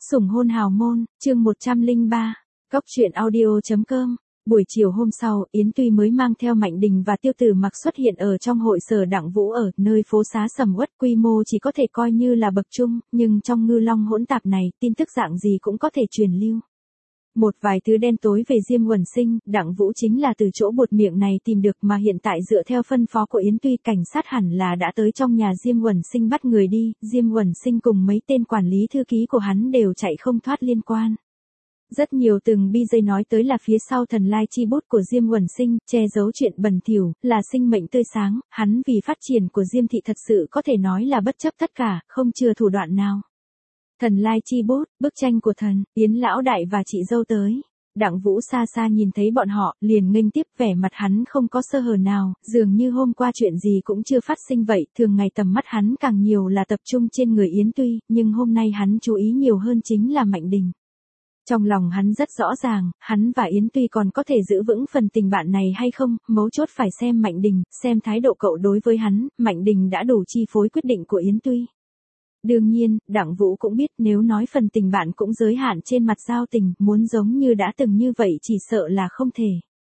Sủng hôn hào môn, chương 103, Cóc truyện audio.com. Buổi chiều hôm sau, Yến Tuy mới mang theo Mạnh Đình và Tiêu Tử Mặc xuất hiện ở trong hội sở Đặng Vũ ở nơi phố xá sầm uất, quy mô chỉ có thể coi như là bậc trung, nhưng trong ngư long hỗn tạp này, tin tức dạng gì cũng có thể truyền lưu. Một vài thứ đen tối về Diêm Uẩn Sinh, Đặng Vũ chính là từ chỗ buột miệng này tìm được, mà hiện tại dựa theo phân phó của Yến Tuy, cảnh sát hẳn là đã tới trong nhà Diêm Uẩn Sinh bắt người đi. Diêm Uẩn Sinh cùng mấy tên quản lý thư ký của hắn đều chạy không thoát liên quan. Rất nhiều từng BJ nói tới là phía sau thần lai chi bút của Diêm Uẩn Sinh, che giấu chuyện bẩn thỉu, là sinh mệnh tươi sáng, hắn vì phát triển của Diêm thị thật sự có thể nói là bất chấp tất cả, không chừa thủ đoạn nào. Thần lai chi bút, bức tranh của thần, Yến lão đại và chị dâu tới. Đặng Vũ xa xa nhìn thấy bọn họ, liền nghênh tiếp, vẻ mặt hắn không có sơ hở nào, dường như hôm qua chuyện gì cũng chưa phát sinh vậy. Thường ngày tầm mắt hắn càng nhiều là tập trung trên người Yến Tuy, nhưng hôm nay hắn chú ý nhiều hơn chính là Mạnh Đình. Trong lòng hắn rất rõ ràng, hắn và Yến Tuy còn có thể giữ vững phần tình bạn này hay không, mấu chốt phải xem Mạnh Đình, xem thái độ cậu đối với hắn. Mạnh Đình đã đủ chi phối quyết định của Yến Tuy. Đương nhiên, Đặng Vũ cũng biết nếu nói phần tình bạn cũng giới hạn trên mặt giao tình, muốn giống như đã từng như vậy chỉ sợ là không thể.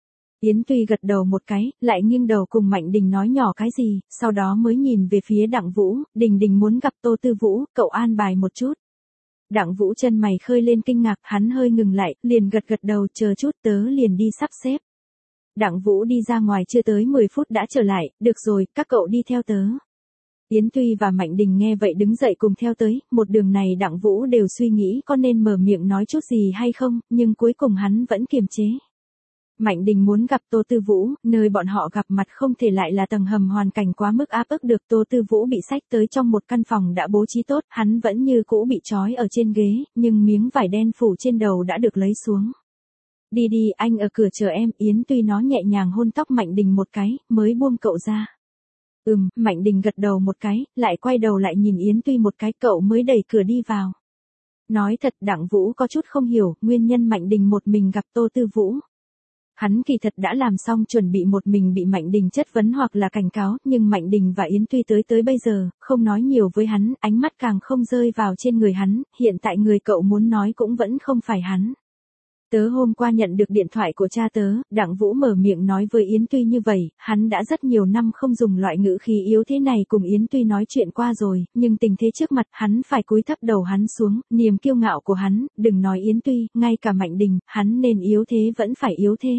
Yến Tuy gật đầu một cái, lại nghiêng đầu cùng Mạnh Đình nói nhỏ cái gì, sau đó mới nhìn về phía Đặng Vũ. Đình muốn gặp Tô Tư Vũ, cậu an bài một chút. Đặng Vũ chân mày khơi lên kinh ngạc, hắn hơi ngừng lại, liền gật đầu, chờ chút tớ liền đi sắp xếp. Đặng Vũ đi ra ngoài chưa tới 10 phút đã trở lại, được rồi, các cậu đi theo tớ. Yến Tuy và Mạnh Đình nghe vậy đứng dậy cùng theo tới, một đường này Đặng Vũ đều suy nghĩ có nên mở miệng nói chút gì hay không, nhưng cuối cùng hắn vẫn kiềm chế. Mạnh Đình muốn gặp Tô Tư Vũ, nơi bọn họ gặp mặt không thể lại là tầng hầm hoàn cảnh quá mức áp ức được. Tô Tư Vũ bị xách tới trong một căn phòng đã bố trí tốt, hắn vẫn như cũ bị trói ở trên ghế, nhưng miếng vải đen phủ trên đầu đã được lấy xuống. Đi, anh ở cửa chờ em. Yến Tuy nó nhẹ nhàng hôn tóc Mạnh Đình một cái, mới buông cậu ra. Mạnh Đình gật đầu một cái, lại quay đầu lại nhìn Yến Tuy một cái, cậu mới đẩy cửa đi vào. Nói thật, Đặng Vũ có chút không hiểu, nguyên nhân Mạnh Đình một mình gặp Tô Tư Vũ. Hắn kỳ thật đã làm xong chuẩn bị một mình bị Mạnh Đình chất vấn hoặc là cảnh cáo, nhưng Mạnh Đình và Yến Tuy tới bây giờ, không nói nhiều với hắn, ánh mắt càng không rơi vào trên người hắn, hiện tại người cậu muốn nói cũng vẫn không phải hắn. Tớ hôm qua nhận được điện thoại của cha tớ. Đặng Vũ mở miệng nói với Yến Tuy như vậy, hắn đã rất nhiều năm không dùng loại ngữ khí yếu thế này cùng Yến Tuy nói chuyện qua rồi, nhưng tình thế trước mặt hắn phải cúi thấp đầu hắn xuống, niềm kiêu ngạo của hắn, đừng nói Yến Tuy, ngay cả Mạnh Đình, hắn nên yếu thế vẫn phải yếu thế.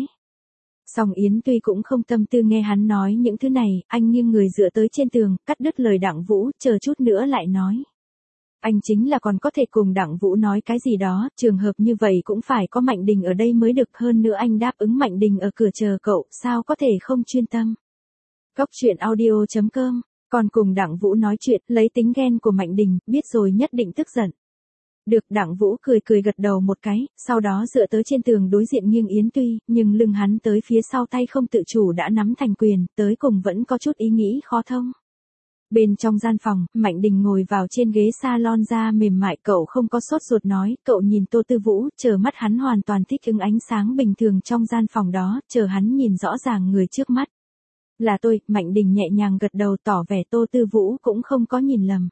Song Yến Tuy cũng không tâm tư nghe hắn nói những thứ này, anh nghiêng người dựa tới trên tường, cắt đứt lời Đặng Vũ, chờ chút nữa lại nói. Anh chính là còn có thể cùng Đặng Vũ nói cái gì đó, trường hợp như vậy cũng phải có Mạnh Đình ở đây mới được, hơn nữa anh đáp ứng Mạnh Đình ở cửa chờ cậu, sao có thể không chuyên tâm. Cóc truyện audio.com, còn cùng Đặng Vũ nói chuyện, lấy tính ghen của Mạnh Đình, biết rồi nhất định tức giận. Được. Đặng Vũ cười gật đầu một cái, sau đó dựa tới trên tường đối diện nghiêng Yến Tuy, nhưng lưng hắn tới phía sau tay không tự chủ đã nắm thành quyền, tới cùng vẫn có chút ý nghĩ khó thông. Bên trong gian phòng, Mạnh Đình ngồi vào trên ghế salon da mềm mại, cậu không có sốt ruột nói, cậu nhìn Tô Tư Vũ, chờ mắt hắn hoàn toàn thích ứng ánh sáng bình thường trong gian phòng đó, chờ hắn nhìn rõ ràng người trước mắt. Là tôi. Mạnh Đình nhẹ nhàng gật đầu tỏ vẻ Tô Tư Vũ cũng không có nhìn lầm.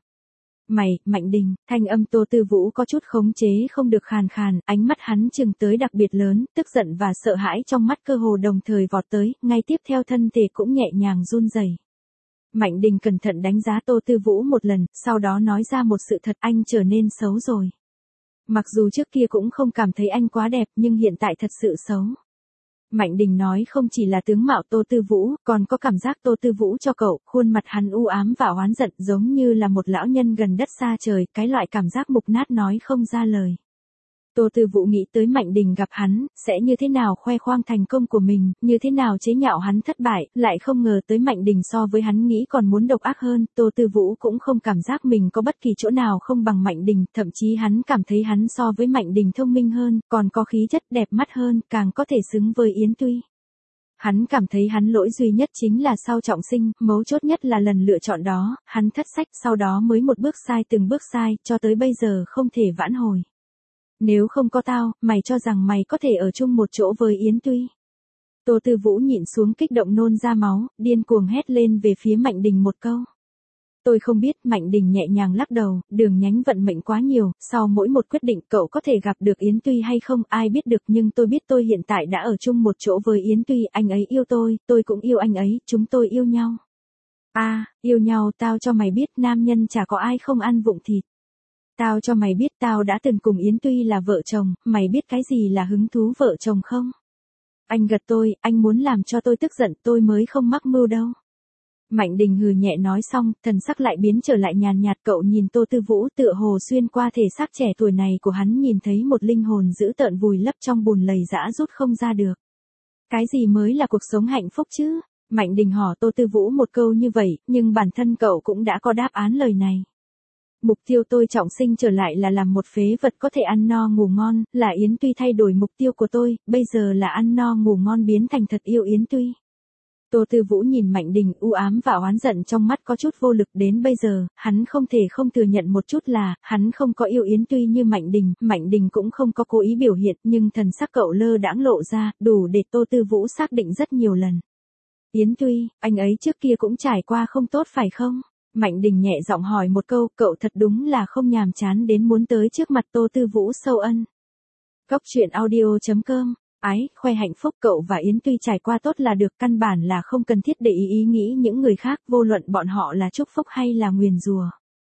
Mạnh Đình, thanh âm Tô Tư Vũ có chút khống chế không được khàn, ánh mắt hắn chừng tới đặc biệt lớn, tức giận và sợ hãi trong mắt cơ hồ đồng thời vọt tới, ngay tiếp theo thân thể cũng nhẹ nhàng run rẩy. Mạnh Đình cẩn thận đánh giá Tô Tư Vũ một lần, sau đó nói ra một sự thật, anh trở nên xấu rồi. Mặc dù trước kia cũng không cảm thấy anh quá đẹp, nhưng hiện tại thật sự xấu. Mạnh Đình nói không chỉ là tướng mạo Tô Tư Vũ, còn có cảm giác Tô Tư Vũ cho cậu, khuôn mặt hắn u ám và oán giận giống như là một lão nhân gần đất xa trời, cái loại cảm giác mục nát nói không ra lời. Tô Tư Vũ nghĩ tới Mạnh Đình gặp hắn, sẽ như thế nào khoe khoang thành công của mình, như thế nào chế nhạo hắn thất bại, lại không ngờ tới Mạnh Đình so với hắn nghĩ còn muốn độc ác hơn. Tô Tư Vũ cũng không cảm giác mình có bất kỳ chỗ nào không bằng Mạnh Đình, thậm chí hắn cảm thấy hắn so với Mạnh Đình thông minh hơn, còn có khí chất đẹp mắt hơn, càng có thể xứng với Yến Tuy. Hắn cảm thấy hắn lỗi duy nhất chính là sau trọng sinh, mấu chốt nhất là lần lựa chọn đó, hắn thất sách, sau đó mới một bước sai từng bước sai, cho tới bây giờ không thể vãn hồi. Nếu không có tao, mày cho rằng mày có thể ở chung một chỗ với Yến Tuy. Tô Tư Vũ nhịn xuống kích động nôn ra máu, điên cuồng hét lên về phía Mạnh Đình một câu. Tôi không biết, Mạnh Đình nhẹ nhàng lắc đầu, đường nhánh vận mệnh quá nhiều, sau mỗi một quyết định cậu có thể gặp được Yến Tuy hay không, ai biết được, nhưng tôi biết tôi hiện tại đã ở chung một chỗ với Yến Tuy, anh ấy yêu tôi cũng yêu anh ấy, chúng tôi yêu nhau. À, yêu nhau, tao cho mày biết, nam nhân chả có ai không ăn vụng thịt. Tao cho mày biết tao đã từng cùng Yến Tuy là vợ chồng, mày biết cái gì là hứng thú vợ chồng không? Anh gật tôi, anh muốn làm cho tôi tức giận, tôi mới không mắc mưu đâu. Mạnh Đình hừ nhẹ nói xong, thần sắc lại biến trở lại nhàn nhạt, cậu nhìn Tô Tư Vũ tựa hồ xuyên qua thể xác trẻ tuổi này của hắn nhìn thấy một linh hồn dữ tợn vùi lấp trong bùn lầy dã rút không ra được. Cái gì mới là cuộc sống hạnh phúc chứ? Mạnh Đình hỏi Tô Tư Vũ một câu như vậy, nhưng bản thân cậu cũng đã có đáp án lời này. Mục tiêu tôi trọng sinh trở lại là làm một phế vật có thể ăn no ngủ ngon, là Yến Tuy thay đổi mục tiêu của tôi, bây giờ là ăn no ngủ ngon biến thành thật yêu Yến Tuy. Tô Tư Vũ nhìn Mạnh Đình u ám và oán giận trong mắt có chút vô lực đến bây giờ, hắn không thể không thừa nhận một chút là, hắn không có yêu Yến Tuy như Mạnh Đình cũng không có cố ý biểu hiện nhưng thần sắc cậu lơ đãng lộ ra, đủ để Tô Tư Vũ xác định rất nhiều lần. Yến Tuy, anh ấy trước kia cũng trải qua không tốt phải không? Mạnh Đình nhẹ giọng hỏi một câu, cậu thật đúng là không nhàm chán đến muốn tới trước mặt Tô Tư Vũ sâu ân. Cóc truyện audio.com Ái, khoe hạnh phúc cậu và Yến Tuy trải qua tốt là được, căn bản là không cần thiết để ý nghĩ những người khác, vô luận bọn họ là chúc phúc hay là nguyền rủa.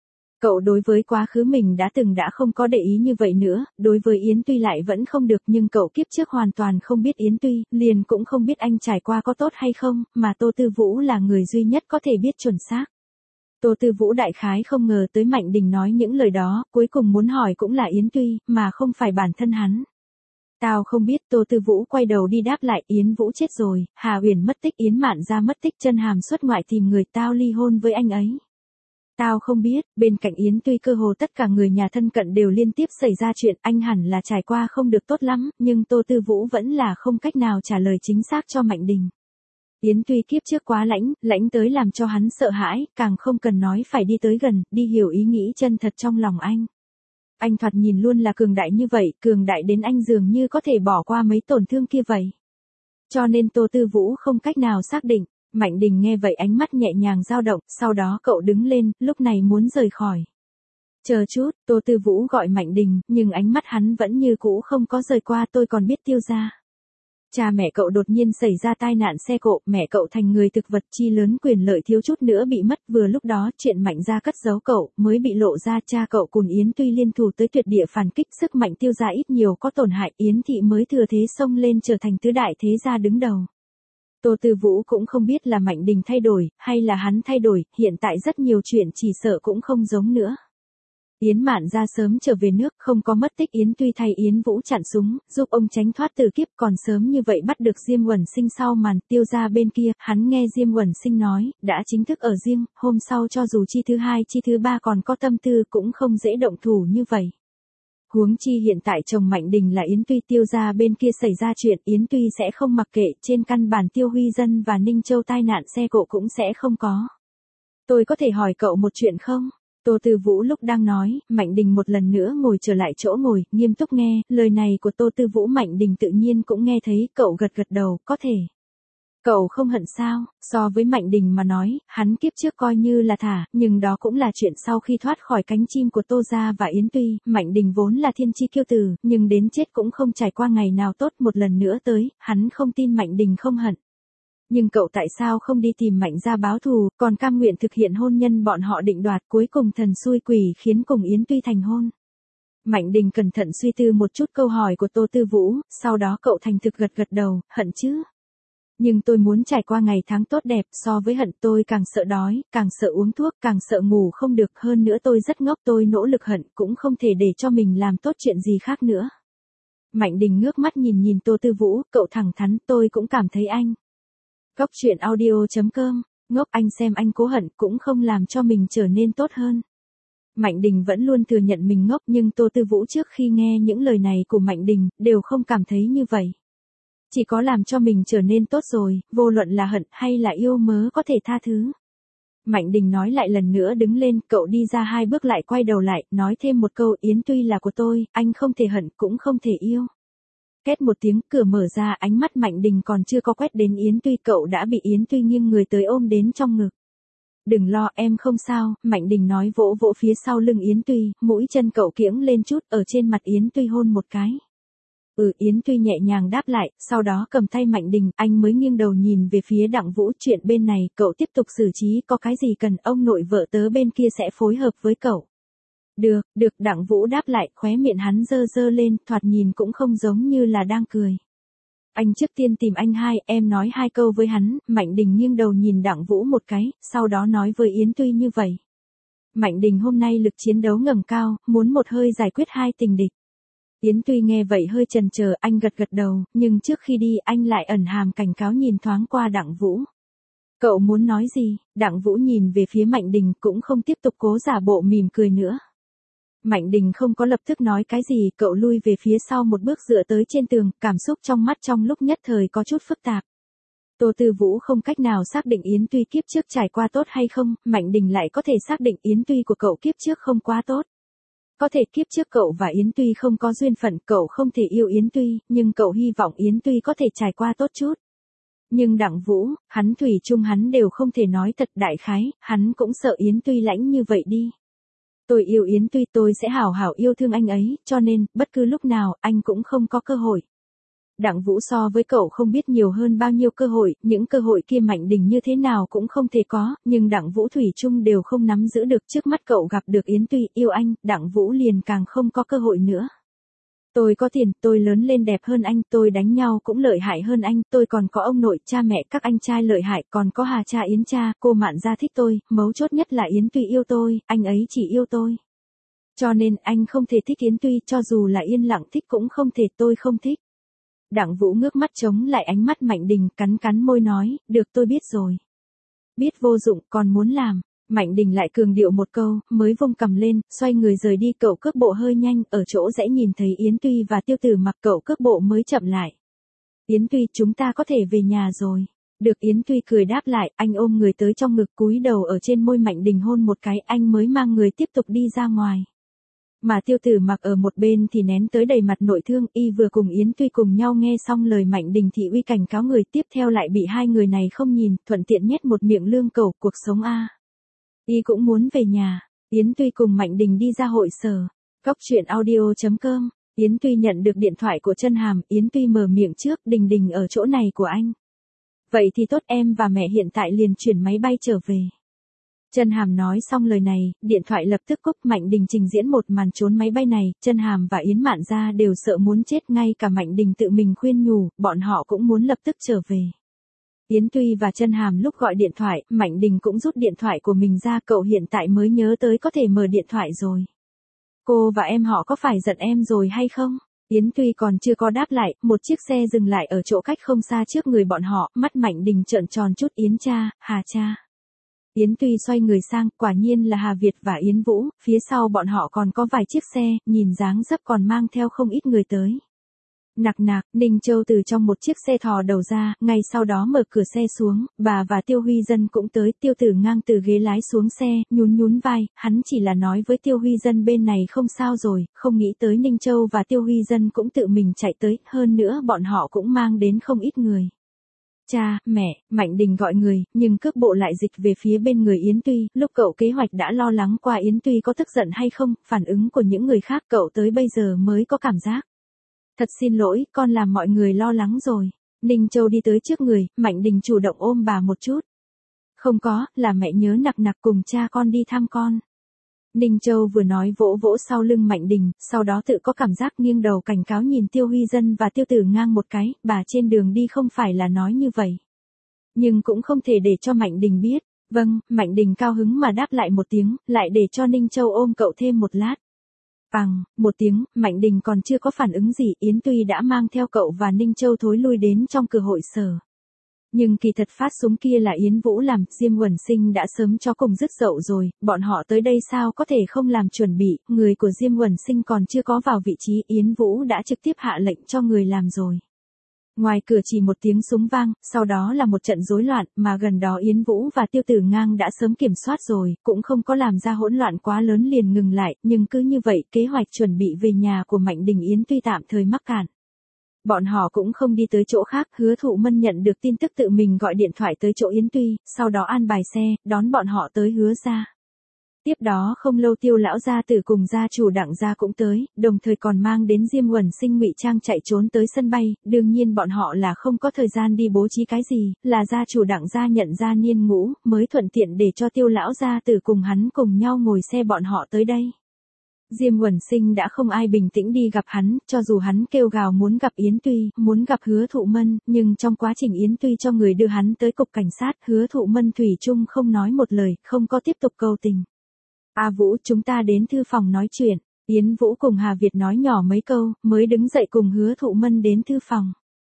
Cậu đối với quá khứ mình đã không có để ý như vậy nữa, đối với Yến Tuy lại vẫn không được, nhưng cậu kiếp trước hoàn toàn không biết Yến Tuy, liền cũng không biết anh trải qua có tốt hay không, mà Tô Tư Vũ là người duy nhất có thể biết chuẩn xác. Tô Tư Vũ đại khái không ngờ tới Mạnh Đình nói những lời đó, cuối cùng muốn hỏi cũng là Yến Tuy, mà không phải bản thân hắn. Tao không biết, Tô Tư Vũ quay đầu đi đáp lại, Yến Vũ chết rồi, Hà Uyển mất tích, Yến Mạn Gia mất tích, Chân Hàm xuất ngoại tìm người, tao ly hôn với anh ấy. Tao không biết, bên cạnh Yến Tuy cơ hồ tất cả người nhà thân cận đều liên tiếp xảy ra chuyện, anh hẳn là trải qua không được tốt lắm, nhưng Tô Tư Vũ vẫn là không cách nào trả lời chính xác cho Mạnh Đình. Yến Tuy kiếp trước quá lãnh tới làm cho hắn sợ hãi, càng không cần nói phải đi tới gần, đi hiểu ý nghĩ chân thật trong lòng anh. Anh thoạt nhìn luôn là cường đại như vậy, cường đại đến anh dường như có thể bỏ qua mấy tổn thương kia vậy. Cho nên Tô Tư Vũ không cách nào xác định. Mạnh Đình nghe vậy ánh mắt nhẹ nhàng dao động, sau đó cậu đứng lên, lúc này muốn rời khỏi. Chờ chút, Tô Tư Vũ gọi Mạnh Đình, nhưng ánh mắt hắn vẫn như cũ không có rời qua, tôi còn biết Tiêu gia. Cha mẹ cậu đột nhiên xảy ra tai nạn xe cộ, mẹ cậu thành người thực vật, chi lớn quyền lợi thiếu chút nữa bị mất, vừa lúc đó chuyện Mạnh gia cất giấu cậu, mới bị lộ ra, cha cậu cùng Yến Tuy liên thủ tới tuyệt địa phản kích, sức mạnh Tiêu gia ít nhiều có tổn hại, Yến thị mới thừa thế xông lên trở thành tứ đại thế gia đứng đầu. Tô Tư Vũ cũng không biết là Mạnh Đình thay đổi, hay là hắn thay đổi, hiện tại rất nhiều chuyện chỉ sợ cũng không giống nữa. Yến Mạn Gia sớm trở về nước, không có mất tích, Yến Tuy thay Yến Vũ chặn súng, giúp ông tránh thoát tử kiếp, còn sớm như vậy bắt được Diêm Uẩn Sinh sau màn. Tiêu gia bên kia, hắn nghe Diêm Uẩn Sinh nói, đã chính thức ở riêng, hôm sau cho dù chi thứ hai chi thứ ba còn có tâm tư cũng không dễ động thủ như vậy. Huống chi hiện tại chồng Mạnh Đình là Yến Tuy, Tiêu gia bên kia xảy ra chuyện, Yến Tuy sẽ không mặc kệ, trên căn bản Tiêu Huy Dân và Ninh Châu tai nạn xe cộ cũng sẽ không có. Tôi có thể hỏi cậu một chuyện không? Tô Tư Vũ lúc đang nói, Mạnh Đình một lần nữa ngồi trở lại chỗ ngồi, nghiêm túc nghe, lời này của Tô Tư Vũ Mạnh Đình tự nhiên cũng nghe thấy, cậu gật gật đầu, có thể. Cậu không hận sao? So với Mạnh Đình mà nói, hắn kiếp trước coi như là thả, nhưng đó cũng là chuyện sau khi thoát khỏi cánh chim của Tô gia và Yến Tuy, Mạnh Đình vốn là thiên chi kiêu tử, nhưng đến chết cũng không trải qua ngày nào tốt, một lần nữa tới, hắn không tin Mạnh Đình không hận. Nhưng cậu tại sao không đi tìm Mạnh gia báo thù, còn cam nguyện thực hiện hôn nhân bọn họ định đoạt, cuối cùng thần xui quỷ khiến cùng Yến Tuy thành hôn. Mạnh Đình cẩn thận suy tư một chút câu hỏi của Tô Tư Vũ, sau đó cậu thành thực gật gật đầu, hận chứ. Nhưng tôi muốn trải qua ngày tháng tốt đẹp, so với hận tôi càng sợ đói, càng sợ uống thuốc, càng sợ ngủ không được, hơn nữa tôi rất ngốc, tôi nỗ lực hận cũng không thể để cho mình làm tốt chuyện gì khác nữa. Mạnh Đình ngước mắt nhìn Tô Tư Vũ, cậu thẳng thắn, tôi cũng cảm thấy anh. Cóc truyện audio.com, ngốc, anh xem anh cố hận cũng không làm cho mình trở nên tốt hơn. Mạnh Đình vẫn luôn thừa nhận mình ngốc, nhưng Tô Tư Vũ trước khi nghe những lời này của Mạnh Đình, đều không cảm thấy như vậy. Chỉ có làm cho mình trở nên tốt rồi, vô luận là hận hay là yêu mớ có thể tha thứ. Mạnh Đình nói lại lần nữa đứng lên, cậu đi ra 2 bước lại quay đầu lại, nói thêm một câu, Yến Tuy là của tôi, anh không thể hận cũng không thể yêu. Két một tiếng, cửa mở ra, ánh mắt Mạnh Đình còn chưa có quét đến Yến Tuy, cậu đã bị Yến Tuy nghiêng người tới ôm đến trong ngực. đừng lo em không sao, Mạnh Đình nói vỗ vỗ phía sau lưng Yến Tuy, mũi chân cậu kiễng lên chút ở trên mặt Yến Tuy hôn một cái. Yến Tuy nhẹ nhàng đáp lại, sau đó cầm tay Mạnh Đình, anh mới nghiêng đầu nhìn về phía Đặng Vũ, chuyện bên này cậu tiếp tục xử trí, có cái gì cần ông nội vợ tớ bên kia sẽ phối hợp với cậu. Được, Đặng Vũ đáp lại, khóe miệng hắn dơ dơ lên, thoạt nhìn cũng không giống như là đang cười. Anh trước tiên tìm anh hai, em nói hai câu với hắn, Mạnh Đình nghiêng đầu nhìn Đặng Vũ một cái, sau đó nói với Yến Tuy như vậy. Mạnh Đình hôm nay lực chiến đấu ngầm cao, muốn một hơi giải quyết hai tình địch. Yến Tuy nghe vậy hơi chần chờ, anh gật đầu, nhưng trước khi đi anh lại ẩn hàm cảnh cáo nhìn thoáng qua Đặng Vũ. Cậu muốn nói gì? Đặng Vũ nhìn về phía Mạnh Đình cũng không tiếp tục cố giả bộ mỉm cười nữa. Mạnh Đình không có lập tức nói cái gì, cậu lui về phía sau một bước dựa tới trên tường, cảm xúc trong mắt trong lúc nhất thời có chút phức tạp. Tô Tư Vũ không cách nào xác định Yến Tuy kiếp trước trải qua tốt hay không, Mạnh Đình lại có thể xác định Yến Tuy của cậu kiếp trước không quá tốt. Có thể kiếp trước cậu và Yến Tuy không có duyên phận, cậu không thể yêu Yến Tuy, nhưng cậu hy vọng Yến Tuy có thể trải qua tốt chút. Nhưng Đặng Vũ, hắn thủy chung hắn đều không thể nói thật, đại khái, hắn cũng sợ Yến Tuy lãnh như vậy đi. Tôi yêu Yến Tuy, tôi sẽ hảo hảo yêu thương anh ấy, cho nên, bất cứ lúc nào, anh cũng không có cơ hội. Đặng Vũ so với cậu không biết nhiều hơn bao nhiêu cơ hội, những cơ hội kia Mạnh Đình như thế nào cũng không thể có, nhưng Đặng Vũ thủy chung đều không nắm giữ được. Trước mắt cậu gặp được Yến Tuy, yêu anh, Đặng Vũ liền càng không có cơ hội nữa. Tôi có tiền, tôi lớn lên đẹp hơn anh, tôi đánh nhau cũng lợi hại hơn anh, tôi còn có ông nội, cha mẹ, các anh trai lợi hại, còn có Hà cha Yến cha, cô Mạn gia thích tôi, mấu chốt nhất là Yến Tuy yêu tôi, anh ấy chỉ yêu tôi. Cho nên anh không thể thích Yến Tuy, cho dù là yên lặng thích cũng không thể, tôi không thích. Đặng Vũ ngước mắt chống lại ánh mắt Mạnh Đình, cắn môi nói, được tôi biết rồi. Biết vô dụng, còn muốn làm. Mạnh Đình lại cường điệu một câu, mới vung cầm lên, xoay người rời đi. Cậu cước bộ hơi nhanh, ở chỗ rẽ nhìn thấy Yến Tuy và Tiêu Tử Mặc, cậu cước bộ mới chậm lại. Yến Tuy, chúng ta có thể về nhà rồi. Được, Yến Tuy cười đáp lại, anh ôm người tới trong ngực, cúi đầu ở trên môi Mạnh Đình hôn một cái, anh mới mang người tiếp tục đi ra ngoài. Mà Tiêu Tử Mặc ở một bên thì nén tới đầy mặt nội thương, y vừa cùng Yến Tuy cùng nhau nghe xong lời Mạnh Đình thị uy cảnh cáo người, tiếp theo lại bị hai người này không nhìn, thuận tiện nhét một miệng lương cẩu, cuộc sống a. Y cũng muốn về nhà. Yến Tuy cùng Mạnh Đình đi ra hội sở. Cóc truyện audio.com. Yến Tuy nhận được điện thoại của Chân Hàm, Yến Tuy mở miệng trước, Đình ở chỗ này của anh. Vậy thì tốt, em và mẹ hiện tại liền chuyển máy bay trở về. Chân Hàm nói xong lời này, điện thoại lập tức cúp. Mạnh Đình trình diễn một màn trốn máy bay này, Chân Hàm và Yến Mạn gia đều sợ muốn chết, ngay cả Mạnh Đình tự mình khuyên nhủ, bọn họ cũng muốn lập tức trở về. Yến Tuy và Chân Hàm lúc gọi điện thoại, Mạnh Đình cũng rút điện thoại của mình ra, cậu hiện tại mới nhớ tới có thể mở điện thoại rồi. Cô và em họ có phải giận em rồi hay không? Yến Tuy còn chưa có đáp lại, một chiếc xe dừng lại ở chỗ cách không xa trước người bọn họ, mắt Mạnh Đình trợn tròn chút, Yến cha, Hà cha. Yến Tuy xoay người sang, quả nhiên là Hà Việt và Yến Vũ, phía sau bọn họ còn có vài chiếc xe, nhìn dáng dấp còn mang theo không ít người tới. Nặc nặc, Ninh Châu từ trong một chiếc xe thò đầu ra, ngay sau đó mở cửa xe xuống, bà và Tiêu Huy Dân cũng tới. Tiêu Tử Ngang từ ghế lái xuống xe, nhún vai, hắn chỉ là nói với Tiêu Huy Dân bên này không sao rồi, không nghĩ tới Ninh Châu và Tiêu Huy Dân cũng tự mình chạy tới, hơn nữa bọn họ cũng mang đến không ít người. Cha, mẹ, Mạnh Đình gọi người, nhưng cước bộ lại dịch về phía bên người Yến Tuy, lúc cậu kế hoạch đã lo lắng qua Yến Tuy có tức giận hay không, phản ứng của những người khác cậu tới bây giờ mới có cảm giác. Thật xin lỗi, con làm mọi người lo lắng rồi. Ninh Châu đi tới trước người, Mạnh Đình chủ động ôm bà một chút. Không có, là mẹ nhớ nặc cùng cha con đi thăm con. Ninh Châu vừa nói vỗ vỗ sau lưng Mạnh Đình, sau đó tự có cảm giác nghiêng đầu cảnh cáo nhìn Tiêu Huy Dân và Tiêu Tử Ngang một cái, bà trên đường đi không phải là nói như vậy. Nhưng cũng không thể để cho Mạnh Đình biết. Vâng, Mạnh Đình cao hứng mà đáp lại một tiếng, lại để cho Ninh Châu ôm cậu thêm một lát. Bằng, một tiếng, Mạnh Đình còn chưa có phản ứng gì, Yến Tuy đã mang theo cậu và Ninh Châu thối lui đến trong cửa hội sở. Nhưng kỳ thật phát súng kia là Yến Vũ làm, Diêm Uẩn Sinh đã sớm cho cùng dứt dậu rồi, bọn họ tới đây sao có thể không làm chuẩn bị, người của Diêm Uẩn Sinh còn chưa có vào vị trí, Yến Vũ đã trực tiếp hạ lệnh cho người làm rồi. Ngoài cửa chỉ một tiếng súng vang, sau đó là một trận rối loạn, mà gần đó Yến Vũ và Tiêu Tử Ngang đã sớm kiểm soát rồi, cũng không có làm ra hỗn loạn quá lớn liền ngừng lại, nhưng cứ như vậy, kế hoạch chuẩn bị về nhà của Mạnh Đình Yến Tuy tạm thời mắc cạn. Bọn họ cũng không đi tới chỗ khác, Hứa Thụ Mân nhận được tin tức tự mình gọi điện thoại tới chỗ Yến Tuy, sau đó an bài xe, đón bọn họ tới Hứa gia. Tiếp đó không lâu Tiêu lão gia tử cùng gia chủ Đặng gia cũng tới, đồng thời còn mang đến Diêm Uẩn Sinh ngụy trang chạy trốn tới sân bay, đương nhiên bọn họ là không có thời gian đi bố trí cái gì, là gia chủ Đặng gia nhận ra Niên Ngũ, mới thuận tiện để cho Tiêu lão gia tử cùng hắn cùng nhau ngồi xe bọn họ tới đây. Diêm Uẩn Sinh đã không ai bình tĩnh đi gặp hắn, cho dù hắn kêu gào muốn gặp Yến Tuy, muốn gặp Hứa Thụ Mân, nhưng trong quá trình Yến Tuy cho người đưa hắn tới cục cảnh sát, Hứa Thụ Mân thủy chung không nói một lời, không có tiếp tục cầu tình. A Vũ, chúng ta đến thư phòng nói chuyện. Yến Vũ cùng Hà Việt nói nhỏ mấy câu, mới đứng dậy cùng Hứa Thụ Mân đến thư phòng.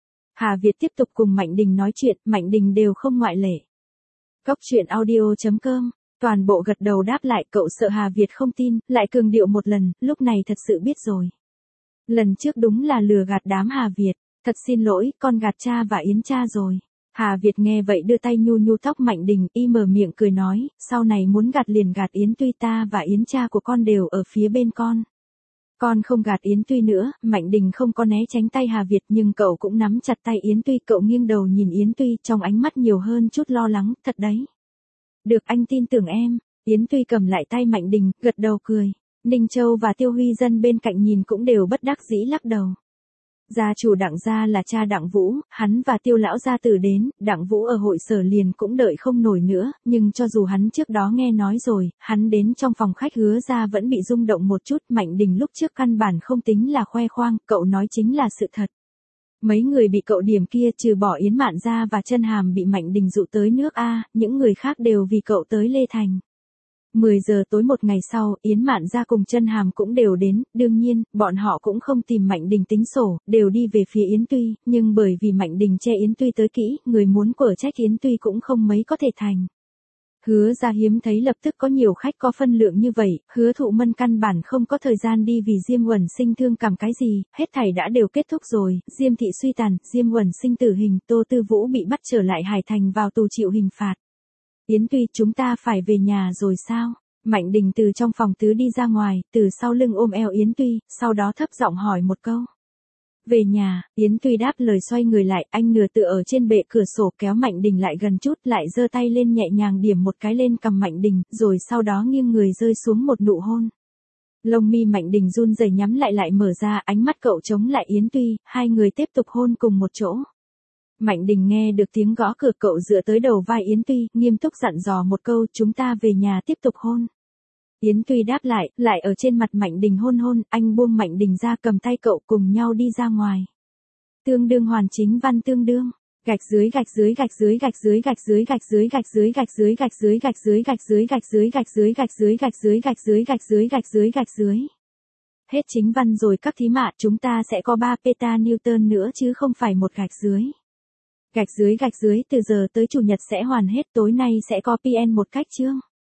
Hà Việt tiếp tục cùng Mạnh Đình nói chuyện, Mạnh Đình đều không ngoại lệ. Cốc truyện audio.com, toàn bộ gật đầu đáp lại, cậu sợ Hà Việt không tin, lại cường điệu một lần, lúc này thật sự biết rồi. Lần trước đúng là lừa gạt đám Hà Việt, thật xin lỗi, con gạt cha và Yến cha rồi. Hà Việt nghe vậy đưa tay nhu nhu tóc Mạnh Đình, y mở miệng cười nói, sau này muốn gạt liền gạt Yến Tuy, ta và Yến cha của con đều ở phía bên con. Con không gạt Yến Tuy nữa. Mạnh Đình không có né tránh tay Hà Việt, nhưng cậu cũng nắm chặt tay Yến Tuy, cậu nghiêng đầu nhìn Yến Tuy, trong ánh mắt nhiều hơn chút lo lắng, thật đấy. Được, anh tin tưởng em. Yến Tuy cầm lại tay Mạnh Đình, gật đầu cười. Ninh Châu và Tiêu Huy Dân bên cạnh nhìn cũng đều bất đắc dĩ lắc đầu. Gia chủ Đặng gia là cha Đặng Vũ, hắn và Tiêu lão gia tử đến, Đặng Vũ ở hội sở liền cũng đợi không nổi nữa, nhưng cho dù hắn trước đó nghe nói rồi, hắn đến trong phòng khách Hứa gia vẫn bị rung động một chút. Mạnh Đình lúc trước căn bản không tính là khoe khoang, cậu nói chính là sự thật. Mấy người bị cậu điểm kia trừ bỏ Yến Mạn gia và Chân Hàm bị Mạnh Đình dụ tới nước A, những người khác đều vì cậu tới Lê Thành. 10 giờ tối một ngày sau, Yến Mạn gia cùng Chân Hàm cũng đều đến, đương nhiên, bọn họ cũng không tìm Mạnh Đình tính sổ, đều đi về phía Yến Tuy, nhưng bởi vì Mạnh Đình che Yến Tuy tới kỹ, người muốn quở trách Yến Tuy cũng không mấy có thể thành. Hứa gia hiếm thấy lập tức có nhiều khách có phân lượng như vậy, Hứa Thụ Mân căn bản không có thời gian đi vì Diêm Uẩn Sinh thương cảm cái gì, hết thảy đã đều kết thúc rồi, Diêm thị suy tàn, Diêm Uẩn Sinh tử hình, Tô Tư Vũ bị bắt trở lại Hải Thành vào tù chịu hình phạt. Yến Tuy, chúng ta phải về nhà rồi sao? Mạnh Đình từ trong phòng tứ đi ra ngoài, từ sau lưng ôm eo Yến Tuy, sau đó thấp giọng hỏi một câu. Về nhà. Yến Tuy đáp lời xoay người lại, anh nửa tựa ở trên bệ cửa sổ kéo Mạnh Đình lại gần chút, lại giơ tay lên nhẹ nhàng điểm một cái lên cằm Mạnh Đình, rồi sau đó nghiêng người rơi xuống một nụ hôn. Lông mi Mạnh Đình run rẩy nhắm lại mở ra, ánh mắt cậu chống lại Yến Tuy, hai người tiếp tục hôn cùng một chỗ. Mạnh Đình nghe được tiếng gõ cửa, cậu dựa tới đầu vai Yến Tuy, nghiêm túc dặn dò một câu, chúng ta về nhà tiếp tục hôn. Yến Tuy đáp lại ở trên mặt Mạnh Đình hôn hôn, anh buông Mạnh Đình ra cầm tay cậu cùng nhau đi ra ngoài. Tương đương hoàn chính văn tương đương. Gạch dưới gạch dưới gạch dưới gạch dưới gạch dưới gạch dưới gạch dưới gạch dưới gạch dưới gạch dưới gạch dưới gạch dưới gạch dưới gạch dưới gạch dưới gạch dưới gạch dưới gạch dưới gạch dưới. Hết chính văn rồi các thí mạ, chúng ta sẽ có 3 peta Newton nữa chứ không phải một gạch dưới. Gạch dưới từ giờ tới chủ nhật sẽ hoàn hết, tối nay sẽ có PN một cách chương.